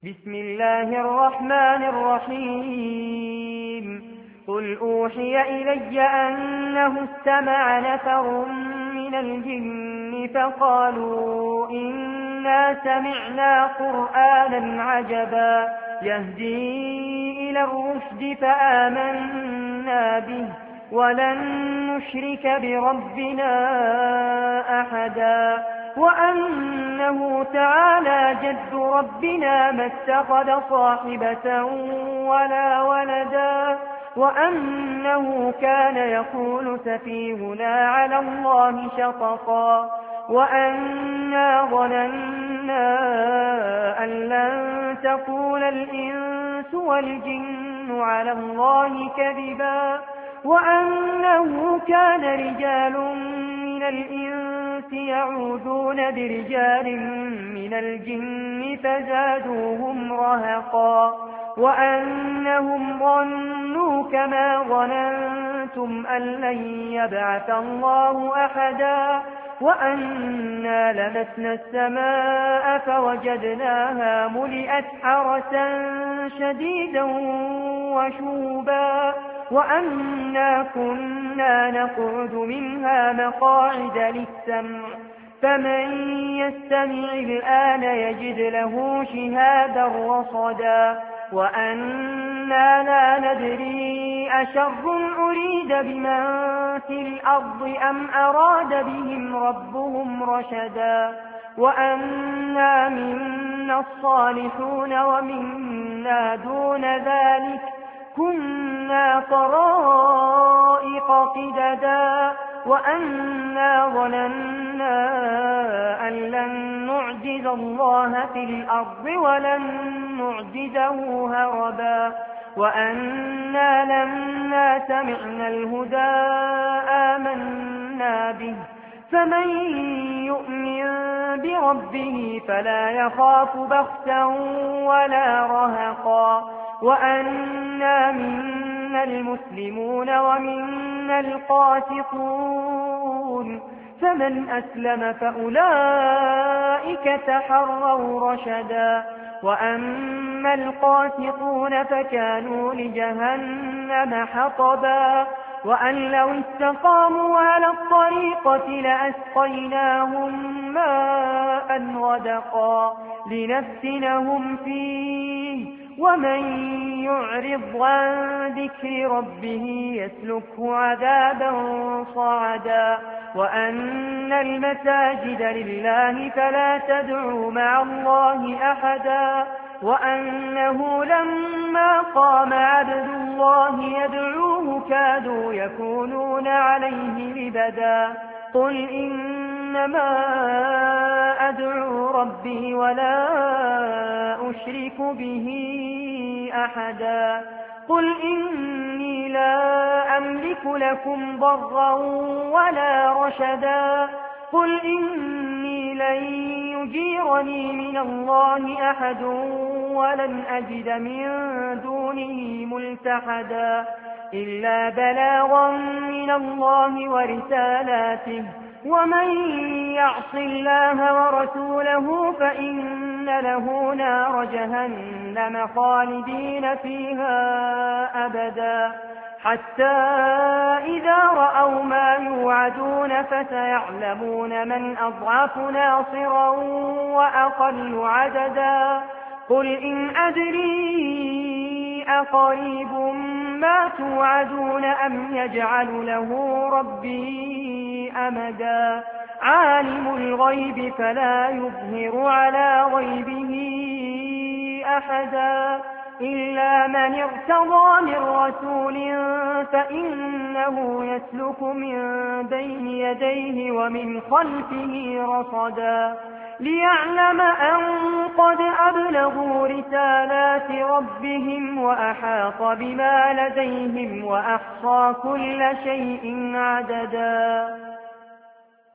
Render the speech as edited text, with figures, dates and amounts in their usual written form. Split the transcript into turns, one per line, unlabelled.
بسم الله الرحمن الرحيم قل أوحي إلي أنه استمع نفر من الجن فقالوا إنا سمعنا قرآنا عجبا يهدي إلى الرشد فآمنا به ولن نشرك بربنا أحدا وأنه تعالى جد ربنا ما اتخذ صاحبة ولا ولدا وأنه كان يقول سفيهنا على الله شططا وأنا ظننا أن لن تقول الإنس والجن على الله كذبا وأنه كان رجال من الإنس يعوذون برجال من الجن فزادوهم رهقا وأنهم ظنوا كما ظننتم أن لن يبعث الله أحدا وأنا لمسنا السماء فوجدناها ملئت حرسا شديدا وشوبا وأنا كنا نقعد منها مقاعد للسمع فمن يستمع الآن يجد له شهادا رصدا وأنا لا ندري أشر أريد بمن في الأرض أم أراد بهم ربهم رشدا وأنا منا الصالحون ومنا دون ذلك كنا طرائق قددا وأنا ظننا أن لن نعجز الله في الأرض ولن نعجزه هربا وأنا لما سمعنا الهدى آمنا به فمن يؤمن بربه فلا يخاف بخسا ولا رهقا وأنا منا المسلمون ومنا القاسطون فمن أسلم فأولئك تحروا رشدا وأما القاسطون فكانوا لجهنم حطبا وأن لو استقاموا على الطريقة لأسقيناهم ماء غدقا لنفتنهم فيه ومن يعرض عن ذكر ربه يسلكه عذابا صعدا وأن المساجد لله فلا تدعوا مع الله أحدا وأنه لما قام عبد الله يدعوه كادوا يكونون عليه لبدا قل إنما أدعو ربي ولا أشرك به أحدا قل إني لا أملك لكم ضرا ولا رشدا قل إني لن يجيرني من الله أحد ولن أجد من دونه ملتحدا إلا بلاغا من الله ورسالاته ومن يعص الله ورسوله فإن له نار جهنم خالدين فيها أبدا حتى إذا رأوا ما يوعدون فسيعلمون من أضعف ناصرا وأقل عددا قل إن أدري أقريب ما توعدون أم يجعل له ربي أمدا عالم الغيب فلا يظهر على غيبه أحدا إلا من ارتضى من رسول فإنه يسلك من بين يديه ومن خلفه رصدا ليعلم أن قد أبلغوا رسالات ربهم وأحاط بما لديهم وأحصى كل شيء عددا